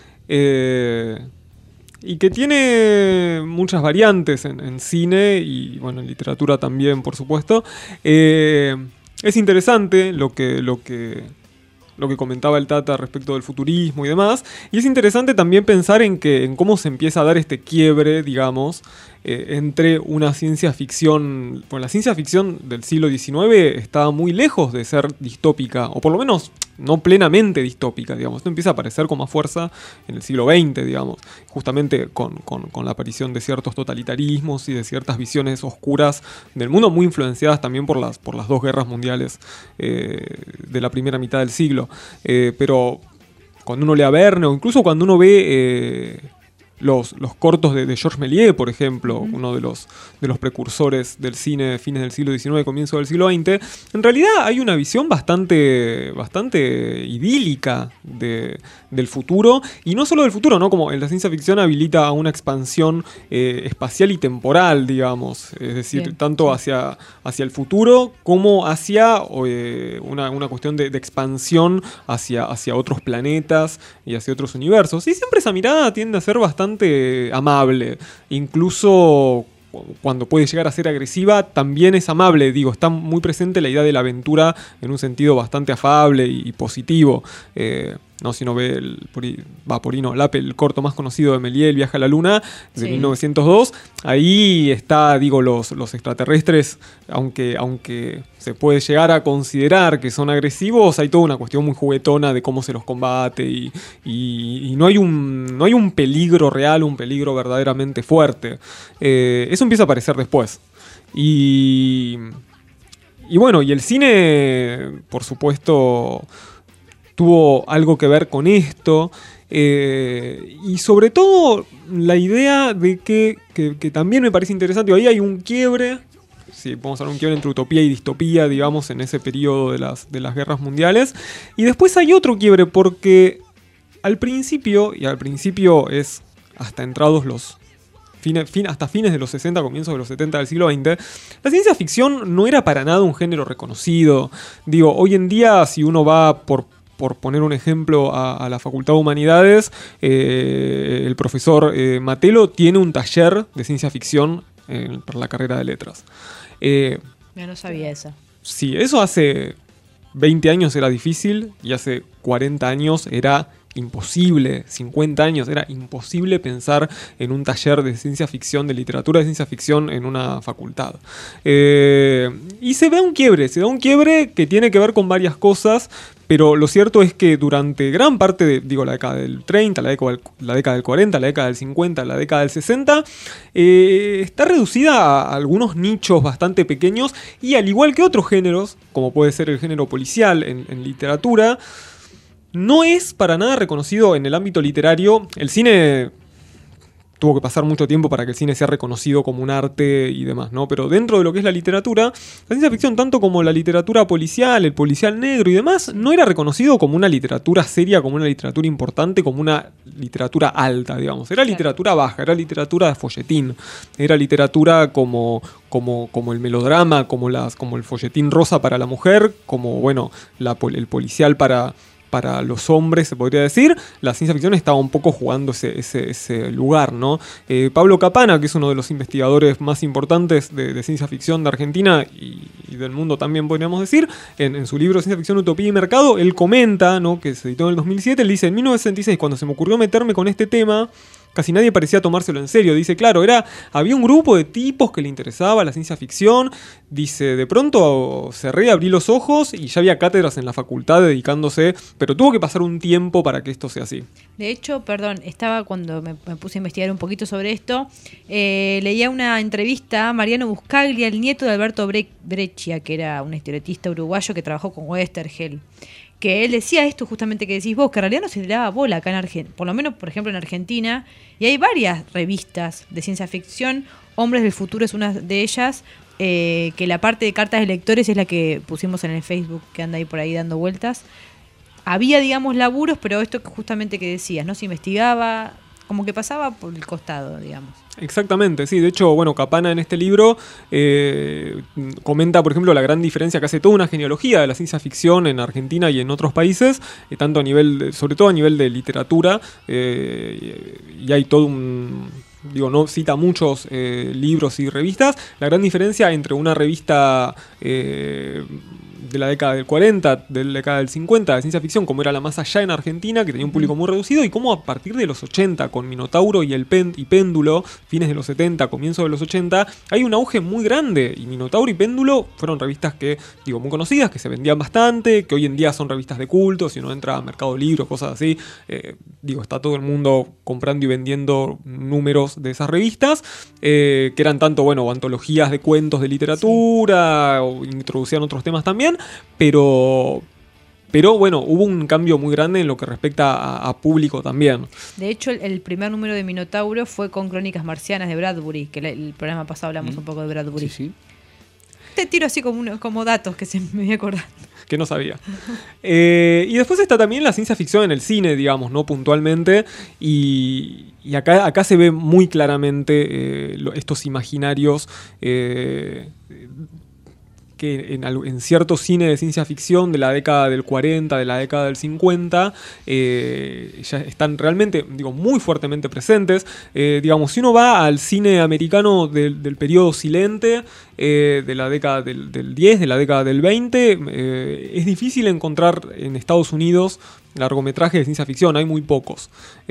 eh, y que tiene muchas variantes en, en cine y bueno, en literatura también, por supuesto. Eh, es interesante lo que, lo que, lo que comentaba el Tata respecto del futurismo y demás. Y es interesante también pensar en, que, en cómo se empieza a dar este quiebre, digamos, eh, entre una ciencia ficción... Bueno, la ciencia ficción del siglo diecinueve estaba muy lejos de ser distópica, o por lo menos no plenamente distópica, digamos. Esto empieza a aparecer con más fuerza en el siglo veinte, digamos, justamente con, con, con la aparición de ciertos totalitarismos y de ciertas visiones oscuras del mundo, muy influenciadas también por las, por las dos guerras mundiales eh, de la primera mitad del siglo. Eh, pero cuando uno lee a Verne, o incluso cuando uno ve... Eh, los, los cortos de, de Georges Méliès, por ejemplo, uh-huh. uno de los, de los precursores del cine de fines del siglo diecinueve, comienzo del siglo veinte, en realidad hay una visión bastante, bastante idílica de, del futuro, y no solo del futuro, ¿no? Como en la ciencia ficción habilita a una expansión eh, espacial y temporal, digamos, es decir, Bien. tanto hacia, hacia el futuro como hacia eh, una, una cuestión de, de expansión hacia, hacia otros planetas y hacia otros universos. Y siempre esa mirada tiende a ser bastante amable, incluso cuando puede llegar a ser agresiva, también es amable. Digo, está muy presente la idea de la aventura en un sentido bastante afable y, y positivo. Eh, no, si no ve el va por ahí, no, el corto más conocido de Méliès, El viaje a la luna, de sí. mil novecientos dos. Ahí está, digo, los, los extraterrestres, aunque, aunque se puede llegar a considerar que son agresivos, hay toda una cuestión muy juguetona de cómo se los combate y, y, y no hay un no hay un peligro real, un peligro verdaderamente fuerte. Eh, eso empieza a aparecer después. Y, y bueno, y el cine, por supuesto, tuvo algo que ver con esto, eh, y sobre todo la idea de que, que, que también me parece interesante, ahí hay un quiebre, sí, vamos a hablar un quiebre entre utopía y distopía, digamos, en ese periodo de las, de las guerras mundiales, y después hay otro quiebre porque al principio, y al principio es hasta entrados los Fine, fin, hasta fines de los sesenta, comienzos de los setenta del siglo veinte, la ciencia ficción no era para nada un género reconocido. Digo, hoy en día, si uno va por por poner un ejemplo a, a la Facultad de Humanidades, eh, el profesor eh, Matelo tiene un taller de ciencia ficción eh, para la carrera de letras. Eh, Yo no sabía eso. Sí, eso hace veinte años era difícil y hace cuarenta años era imposible, cincuenta años era imposible pensar en un taller de ciencia ficción, de literatura de ciencia ficción en una facultad. Eh, y se da un quiebre, se da un quiebre que tiene que ver con varias cosas, pero lo cierto es que durante gran parte de, digo, la década del treinta, la década del, la década del cuarenta, la década del cincuenta, la década del sesenta, eh, está reducida a algunos nichos bastante pequeños y al igual que otros géneros, como puede ser el género policial en, en literatura, no es para nada reconocido en el ámbito literario. El cine tuvo que pasar mucho tiempo para que el cine sea reconocido como un arte y demás, ¿no? Pero dentro de lo que es la literatura, la ciencia ficción, tanto como la literatura policial, el policial negro y demás, no era reconocido como una literatura seria, como una literatura importante, como una literatura alta, digamos. Era literatura baja, era literatura de folletín, era literatura como, como, como el melodrama, como, las, como el folletín rosa para la mujer, como, bueno, la, el policial para... para los hombres, se podría decir. La ciencia ficción estaba un poco jugando ese, ese, ese lugar, ¿no? Eh, Pablo Capana, que es uno de los investigadores más importantes de, de ciencia ficción de Argentina y, y del mundo también, podríamos decir, en, en su libro Ciencia Ficción, Utopía y Mercado, él comenta, ¿no?, que se editó en el dos mil siete, él dice, en mil novecientos sesenta y seis, cuando se me ocurrió meterme con este tema, casi nadie parecía tomárselo en serio. Dice, claro, era, había un grupo de tipos que le interesaba la ciencia ficción. Dice, de pronto cerré, abrí los ojos y ya había cátedras en la facultad dedicándose, pero tuvo que pasar un tiempo para que esto sea así. De hecho, perdón, estaba cuando me, me puse a investigar un poquito sobre esto, eh, leía una entrevista a Mariano Buscaglia, el nieto de Alberto Bre- Breccia, que era un historietista uruguayo que trabajó con Westergel, que él decía esto justamente que decís vos, que en realidad no se le daba bola acá en Argentina, por lo menos, por ejemplo, en Argentina, y hay varias revistas de ciencia ficción, Hombres del Futuro es una de ellas, eh, que la parte de cartas de lectores es la que pusimos en el Facebook, que anda ahí por ahí dando vueltas. Había, digamos, laburos, pero esto justamente que decías, no se investigaba, como que pasaba por el costado, digamos. Exactamente, sí. De hecho, bueno, Capana en este libro eh, comenta, por ejemplo, la gran diferencia que hace toda una genealogía de la ciencia ficción en Argentina y en otros países, eh, tanto a nivel, de, sobre todo a nivel de literatura, eh, y hay todo un... Digo, no cita muchos eh, libros y revistas. La gran diferencia entre una revista eh, de la década del cuarenta, de la década del cincuenta, de ciencia ficción, como era La Más Allá en Argentina, que tenía un público muy reducido, y cómo a partir de los ochenta, con Minotauro y el pen, y Péndulo, fines de los setenta, comienzo de los ochenta, hay un auge muy grande. Y Minotauro y Péndulo fueron revistas que, digo, muy conocidas, que se vendían bastante, que hoy en día son revistas de culto. Si uno entra a Mercado Libre, cosas así, eh, digo, está todo el mundo comprando y vendiendo números de esas revistas, eh, que eran tanto, bueno, antologías de cuentos de literatura, sí, o introducían otros temas también, pero pero bueno, hubo un cambio muy grande en lo que respecta a, a público también. De hecho, el, el primer número de Minotauro fue con Crónicas Marcianas de Bradbury, que el, el programa pasado hablamos mm. un poco de Bradbury. Sí, sí. Te tiro así como, uno, como datos que se me voy acordando. Que no sabía. eh, y después está también la ciencia ficción en el cine, digamos, ¿no? Puntualmente. Y, y acá, acá se ve muy claramente eh, lo, estos imaginarios eh, que en, en cierto cine de ciencia ficción de la década del cuarenta, de la década del cincuenta, eh, ya están realmente, digo, muy fuertemente presentes. Eh, digamos, si uno va al cine americano del, del periodo silente, eh, de la década del, del diez, de la década del veinte, eh, es difícil encontrar en Estados Unidos largometrajes de ciencia ficción, hay muy pocos.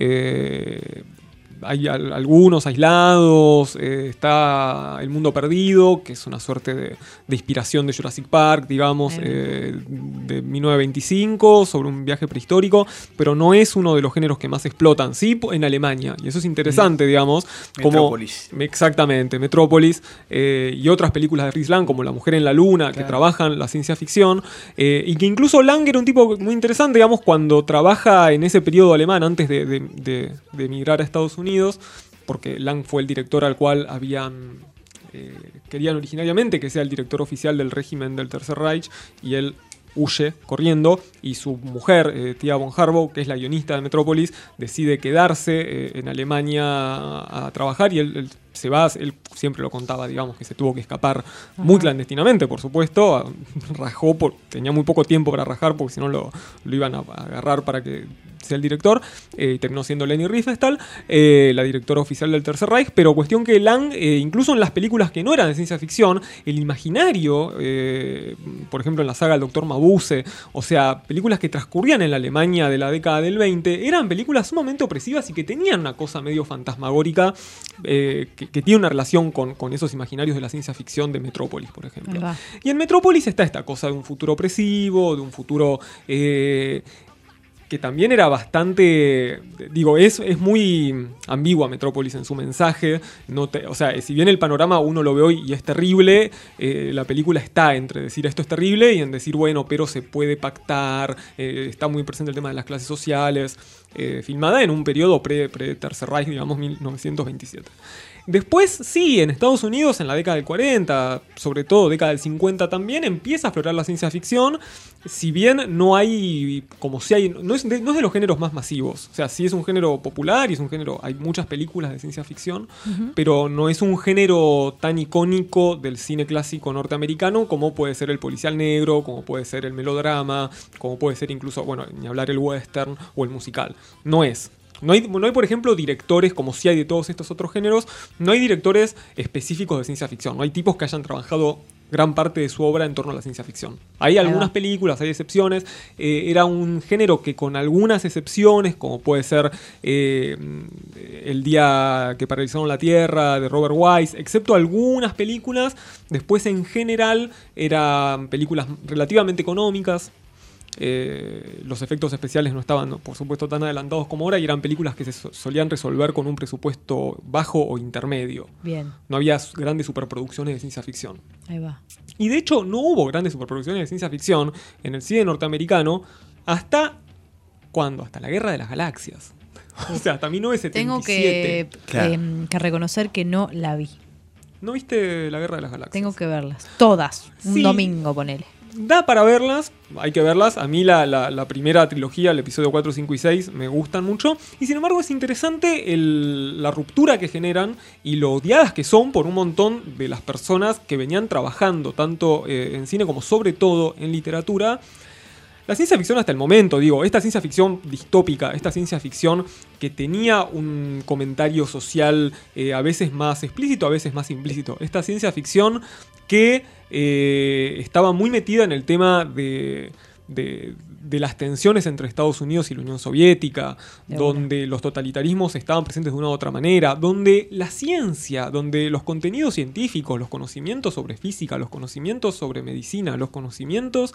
Eh, Hay al, algunos aislados, eh, está El Mundo Perdido, que es una suerte de, de inspiración de Jurassic Park, digamos, eh, de mil novecientos veinticinco, sobre un viaje prehistórico, pero no es uno de los géneros que más explotan, sí en Alemania, y eso es interesante, mm. digamos. Metrópolis. Como, exactamente, Metrópolis, eh, y otras películas de Fritz Lang, como La Mujer en la Luna, claro. que trabajan la ciencia ficción, eh, y que incluso Lang era un tipo muy interesante, digamos, cuando trabaja en ese periodo alemán, antes de, de, de, de emigrar a Estados Unidos, porque Lang fue el director al cual habían eh, querían originariamente que sea el director oficial del régimen del Tercer Reich, y él huye corriendo, y su mujer, eh, Tia von Harbaugh, que es la guionista de Metrópolis, decide quedarse eh, en Alemania a, a trabajar, y él, él se va, él siempre lo contaba, digamos, que se tuvo que escapar Ajá. muy clandestinamente, por supuesto, rajó, por, tenía muy poco tiempo para rajar, porque si no lo, lo iban a, a agarrar para que sea el director, eh, y terminó siendo Leni Riefenstahl, eh, la directora oficial del Tercer Reich, pero cuestión que Lang, eh, incluso en las películas que no eran de ciencia ficción, el imaginario, eh, por ejemplo en la saga El Doctor Mabuse, o sea, películas que transcurrían en la Alemania de la década del veinte, eran películas sumamente opresivas y que tenían una cosa medio fantasmagórica, eh, que, que tiene una relación con, con esos imaginarios de la ciencia ficción de Metrópolis, por ejemplo. Y en Metrópolis está esta cosa de un futuro opresivo, de un futuro... Eh, que también era bastante, digo, es, es muy ambigua Metrópolis en su mensaje, no te, o sea, si bien el panorama uno lo ve hoy y es terrible, eh, la película está entre decir esto es terrible y en decir, bueno, pero se puede pactar, eh, está muy presente el tema de las clases sociales, eh, filmada en un periodo pre, pre Tercer Reich, digamos, mil novecientos veintisiete. Después, sí, en Estados Unidos, en la década del cuarenta, sobre todo década del cincuenta también, empieza a aflorar la ciencia ficción, si bien no hay, como si hay, no es, de, no es de los géneros más masivos, o sea, sí es un género popular y es un género, hay muchas películas de ciencia ficción, uh-huh. pero no es un género tan icónico del cine clásico norteamericano como puede ser el policial negro, como puede ser el melodrama, como puede ser incluso, bueno, ni hablar el western o el musical, no es. No hay, no hay, por ejemplo, directores, como sí hay de todos estos otros géneros, no hay directores específicos de ciencia ficción. No hay tipos que hayan trabajado gran parte de su obra en torno a la ciencia ficción. Hay algunas películas, hay excepciones. Eh, era un género que con algunas excepciones, como puede ser eh, El día que paralizaron la Tierra, de Robert Wise, excepto algunas películas, después en general eran películas relativamente económicas. Eh, los efectos especiales no estaban, por supuesto, tan adelantados como ahora, y eran películas que se solían resolver con un presupuesto bajo o intermedio. Bien. No había grandes superproducciones de ciencia ficción. Ahí va. Y de hecho no hubo grandes superproducciones de ciencia ficción en el cine norteamericano hasta ¿cuándo? Hasta la Guerra de las Galaxias. O sea, hasta mil novecientos setenta y siete. Tengo que, claro. eh, que reconocer que no la vi. ¿No viste la Guerra de las Galaxias? Tengo que verlas. Todas. Un sí. domingo, ponele. Da para verlas, hay que verlas. A mí la, la, la primera trilogía, el episodio cuatro, cinco y seis, me gustan mucho. Y sin embargo es interesante el, la ruptura que generan y lo odiadas que son por un montón de las personas que venían trabajando tanto eh, en cine como sobre todo en literatura. La ciencia ficción hasta el momento, digo, esta ciencia ficción distópica, esta ciencia ficción que tenía un comentario social eh, a veces más explícito, a veces más implícito. Esta ciencia ficción que eh, estaba muy metida en el tema de, de, de las tensiones entre Estados Unidos y la Unión Soviética, de donde una. los totalitarismos estaban presentes de una u otra manera, donde la ciencia, donde los contenidos científicos, los conocimientos sobre física, los conocimientos sobre medicina, los conocimientos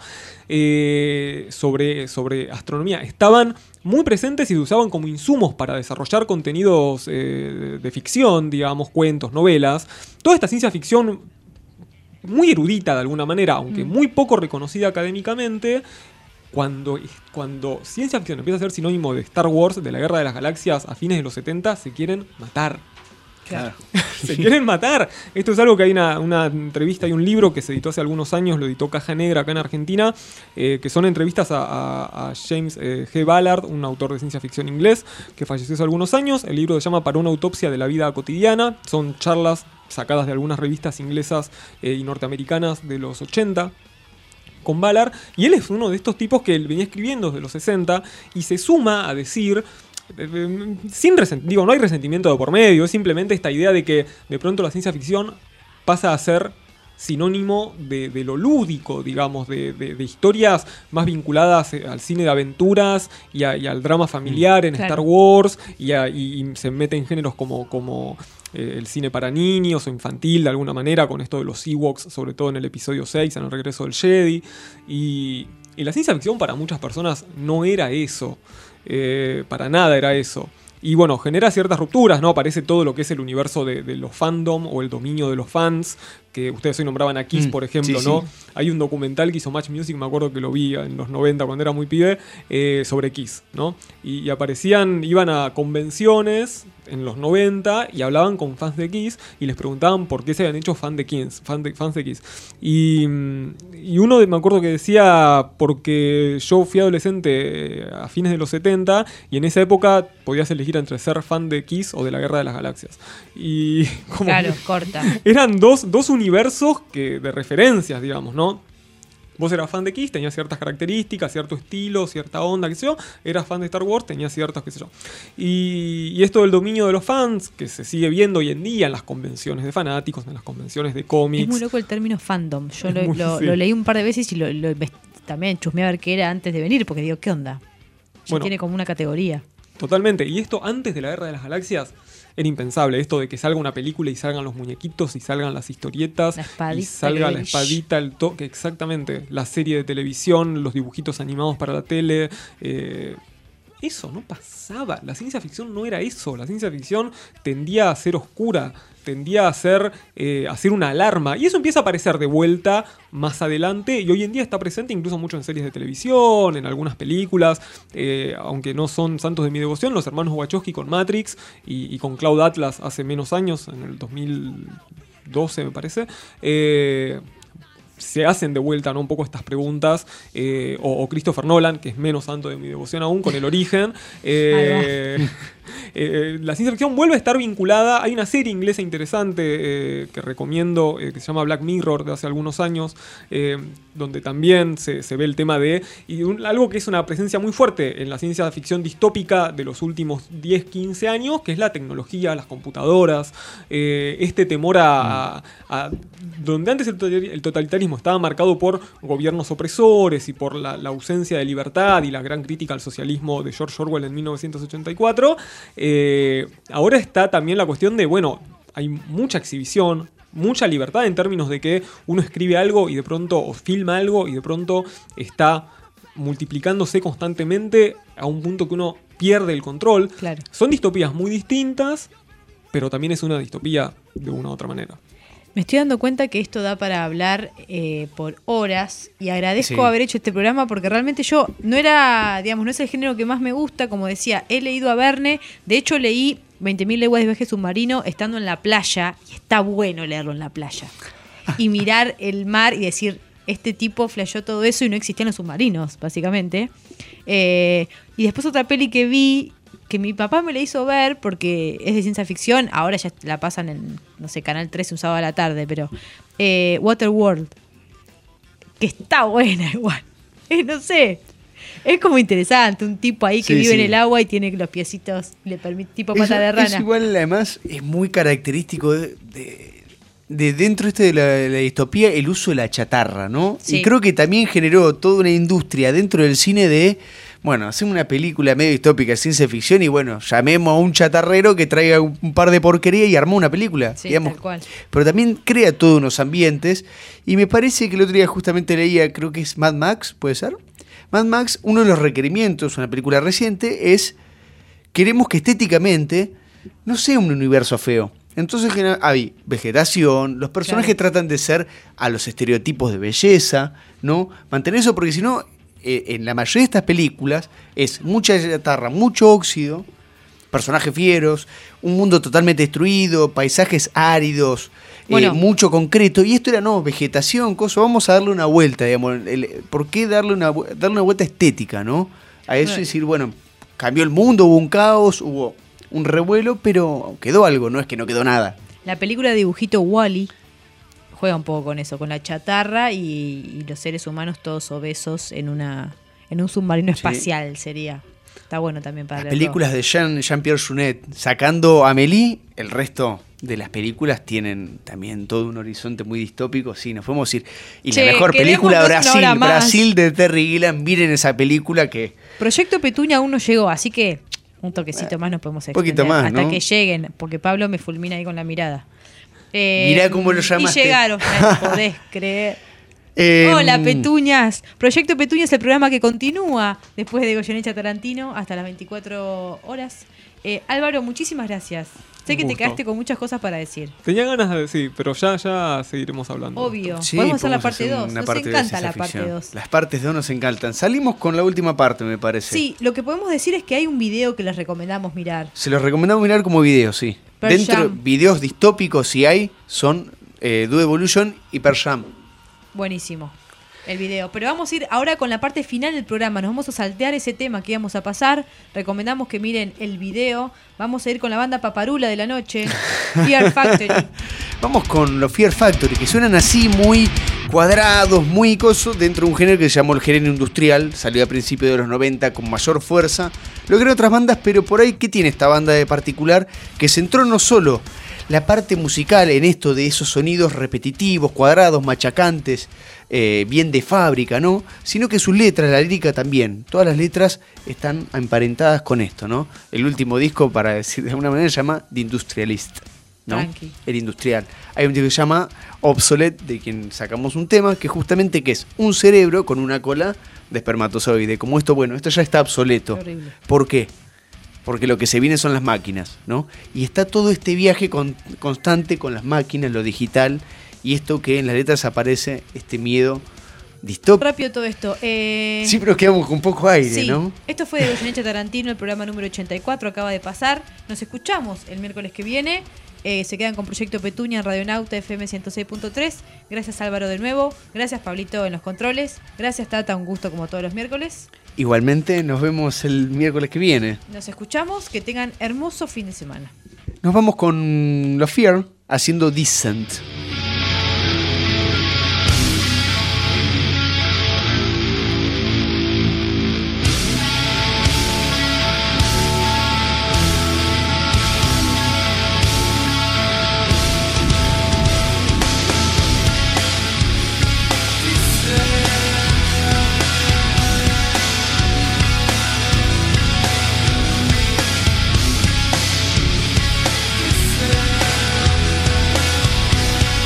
eh, sobre, sobre astronomía, estaban muy presentes y se usaban como insumos para desarrollar contenidos eh, de ficción, digamos, cuentos, novelas. Toda esta ciencia ficción muy erudita de alguna manera, aunque mm. muy poco reconocida académicamente, cuando, cuando ciencia ficción empieza a ser sinónimo de Star Wars, de la Guerra de las Galaxias a fines de los setenta, se quieren matar. Claro. Se quieren matar. Esto es algo que hay una, una entrevista y un libro que se editó hace algunos años, lo editó Caja Negra acá en Argentina, eh, que son entrevistas a, a, a James eh, G. Ballard, un autor de ciencia ficción inglés que falleció hace algunos años. El libro se llama Para una autopsia de la vida cotidiana. Son charlas sacadas de algunas revistas inglesas eh, y norteamericanas de los ochenta con Ballard, y él es uno de estos tipos que él venía escribiendo desde los sesenta y se suma a decir, sin resentimiento, digo, no hay resentimiento de por medio, es simplemente esta idea de que de pronto la ciencia ficción pasa a ser sinónimo de, de lo lúdico, digamos, de, de, de historias más vinculadas al cine de aventuras y, a, y al drama familiar en Claro. Star Wars, y, a, y, y se mete en géneros como, como eh, el cine para niños o infantil de alguna manera, con esto de los Ewoks, sobre todo en el episodio seis, en el regreso del Jedi, y, y la ciencia ficción para muchas personas no era eso. Eh, para nada era eso. Y bueno, genera ciertas rupturas, ¿no? Aparece todo lo que es el universo de, de los fandom o el dominio de los fans, que ustedes hoy nombraban a Kiss, Mm, por ejemplo, sí, ¿no? sí. Hay un documental que hizo Match Music, me acuerdo que lo vi en los noventa cuando era muy pibe, eh, sobre Kiss, ¿no? Y, y aparecían, iban a convenciones en los noventa y hablaban con fans de Kiss y les preguntaban por qué se habían hecho fan de Kiss, fan de, fans de Kiss. Y, y uno de, me acuerdo que decía, porque yo fui adolescente a fines de los setenta y en esa época podías elegir entre ser fan de Kiss o de la Guerra de las Galaxias. Y como Claro, corta. eran dos, dos universos que, de referencias, digamos, ¿no? Vos eras fan de Kiss, tenías ciertas características, cierto estilo, cierta onda, qué sé yo. Eras fan de Star Wars, tenías ciertas, qué sé yo. Y, y esto del dominio de los fans, que se sigue viendo hoy en día en las convenciones de fanáticos, en las convenciones de cómics. Es muy loco el término fandom. Yo Es lo, muy- lo- sí. lo leí un par de veces y lo, lo invest- también chusmeé a ver qué era antes de venir, porque digo, ¿qué onda? Ya Bueno. tiene como una categoría. Totalmente. Y esto antes de la Guerra de las Galaxias era impensable. Esto de que salga una película y salgan los muñequitos y salgan las historietas La espadita, y salga el la beige. espadita, el toque, exactamente. La serie de televisión, los dibujitos animados para la tele. eh, eso no pasaba. La ciencia ficción no era eso. La ciencia ficción tendía a ser oscura, tendía a ser, eh, a ser una alarma. Y eso empieza a aparecer de vuelta más adelante. Y hoy en día está presente incluso mucho en series de televisión, en algunas películas. eh, aunque no son santos de mi devoción, los hermanos Wachowski con Matrix y, y con Cloud Atlas hace menos años, en el dos mil doce me parece. Eh, se hacen de vuelta, ¿no? Un poco estas preguntas, eh, o, o Christopher Nolan, que es menos santo de mi devoción aún, con El Origen. Eh, eh, la ciencia ficción vuelve a estar vinculada. Hay una serie inglesa interesante eh, que recomiendo, eh, que se llama Black Mirror, de hace algunos años, eh, donde también se, se ve el tema de, y un- algo que es una presencia muy fuerte en la ciencia ficción distópica de los últimos diez, quince años, que es la tecnología, las computadoras, eh, este temor a, a- a- donde antes el totali- el totalitarismo estaba marcado por gobiernos opresores y por la, la ausencia de libertad y la gran crítica al socialismo de George Orwell en mil novecientos ochenta y cuatro, eh, ahora está también la cuestión de, bueno, hay mucha exhibición, mucha libertad en términos de que uno escribe algo y de pronto, o filma algo y de pronto está multiplicándose constantemente a un punto que uno pierde el control. Claro. Son distopías muy distintas, pero también es una distopía de una u otra manera. Me estoy dando cuenta que esto da para hablar eh, por horas y agradezco Sí. haber hecho este programa porque realmente yo no era, digamos, no es el género que más me gusta, como decía, he leído a Verne, de hecho leí veinte mil leguas de viaje submarino estando en la playa y está bueno leerlo en la playa y mirar el mar y decir, este tipo flasheó todo eso y no existían los submarinos, básicamente. Eh, y después otra peli que vi que mi papá me la hizo ver porque es de ciencia ficción, ahora ya la pasan en, no sé, Canal trece un sábado a la tarde, pero eh, Waterworld, que está buena igual, Eh, no sé, es como interesante, un tipo ahí que Sí, vive sí. en el agua y tiene los piecitos, le permite, tipo Eso- pata de eso rana. igual, además, es muy característico de, de- de dentro este de la, de la distopía, el uso de la chatarra, ¿no? Sí. Y creo que también generó toda una industria dentro del cine de, bueno, hacemos una película medio distópica de ciencia ficción y bueno, llamemos a un chatarrero que traiga un, un par de porquería y armó una película, Sí, digamos. tal cual. Pero también crea todos unos ambientes y me parece que el otro día justamente leía, creo que es Mad Max, ¿puede ser? Mad Max, uno de los requerimientos, una película reciente, es queremos que estéticamente no sea un universo feo. Entonces genera- hay vegetación, los personajes Claro. tratan de ser a los estereotipos de belleza, ¿no? Mantener eso porque si no eh, en la mayoría de estas películas es mucha chatarra, mucho óxido, personajes fieros, un mundo totalmente destruido, paisajes áridos, bueno, eh, mucho concreto. Y esto era, no, vegetación, cosa. Vamos a darle una vuelta, digamos. El, ¿Por qué darle una, darle una vuelta estética, no? A eso, decir, bueno, cambió el mundo, hubo un caos, hubo un revuelo, pero quedó algo, no es que no quedó nada. La película de dibujito Wall-E juega un poco con eso, con la chatarra y, y los seres humanos todos obesos en una en un submarino sí. espacial sería. Está bueno también para las películas de Jean, Jean-Pierre Jeunet, sacando Amélie, el resto de las películas tienen también todo un horizonte muy distópico. Sí, nos podemos ir. Y che, la mejor película, Brasil, Brasil de Terry Gilliam. Miren esa película que... Proyecto Petunia aún no llegó, así que un toquecito más nos podemos extender. Un poquito más, hasta ¿no? que lleguen, porque Pablo me fulmina ahí con la mirada. Eh, Mirá cómo lo llamaste. Y llegaron, no podés creer. Eh, Hola, Petuñas. Proyecto Petuñas es el programa que continúa después de Goyeneche Tarantino hasta las veinticuatro horas. Eh, Álvaro, muchísimas gracias. Sé que te quedaste con muchas cosas para decir. Tenía ganas de decir, pero ya, ya seguiremos hablando. Obvio. Sí, podemos hacer la parte dos. Nos parte encanta la parte dos. Las partes dos nos encantan. Salimos con la última parte, me parece. Sí, lo que podemos decir es que hay un video que les recomendamos mirar. Se los recomendamos mirar como video, sí. Pearl Dentro, Jam. Videos distópicos, si hay, son eh, Do Evolution y Pearl Jam. Buenísimo el video. Pero vamos a ir ahora con la parte final del programa. Nos vamos a saltear ese tema que íbamos a pasar. Recomendamos que miren el video. Vamos a ir con la banda Paparula de la noche, Fear Factory. Vamos con los Fear Factory, que suenan así muy cuadrados, muy cosos, dentro de un género que se llamó el género industrial. Salió a principios de los noventa con mayor fuerza. Lo crearon otras bandas, pero por ahí, ¿qué tiene esta banda de particular? Que centró no solo la parte musical en esto de esos sonidos repetitivos, cuadrados, machacantes, eh, bien de fábrica, ¿no? Sino que sus letras, la lírica también, todas las letras están emparentadas con esto, ¿no? El último disco, para decir de alguna manera, se llama The Industrialist, ¿no? Tranqui. El industrial. Hay un disco que se llama Obsolete, de quien sacamos un tema, que justamente que es un cerebro con una cola de espermatozoide. Como esto, bueno, esto ya está obsoleto. Horrible. ¿Por qué? Porque lo que se viene son las máquinas, ¿no? Y está todo este viaje con, constante con las máquinas, lo digital, y esto que en las letras aparece, este miedo distópico. Rápido todo esto. Eh... Sí, pero quedamos con poco aire, sí. ¿no? Esto fue de Goyeneche Tarantino, el programa número ochenta y cuatro, acaba de pasar. Nos escuchamos el miércoles que viene. Eh, se quedan con Proyecto Petunia en Radionauta F M ciento seis punto tres. Gracias, Álvaro, de nuevo. Gracias, Pablito, en los controles. Gracias, Tata, un gusto como todos los miércoles. Igualmente, nos vemos el miércoles que viene. Nos escuchamos, que tengan hermoso fin de semana. Nos vamos con los Fear haciendo Descent. Descent.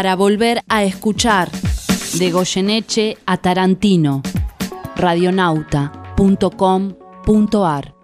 para volver a escuchar. De Goyeneche a Tarantino. radionauta punto com punto ar